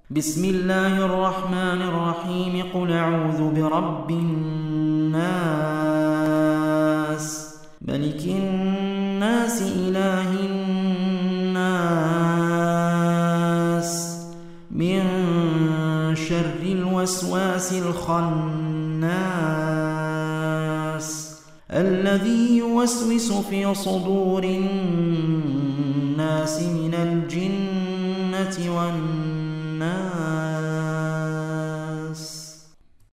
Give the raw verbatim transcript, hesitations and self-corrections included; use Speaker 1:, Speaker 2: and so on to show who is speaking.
Speaker 1: بسم الله الرحمن الرحيم قل أعوذ برب الناس ملك الناس إله الناس من شر الوسواس الخناس الذي يوسوس في صدور الناس من الجنة والناس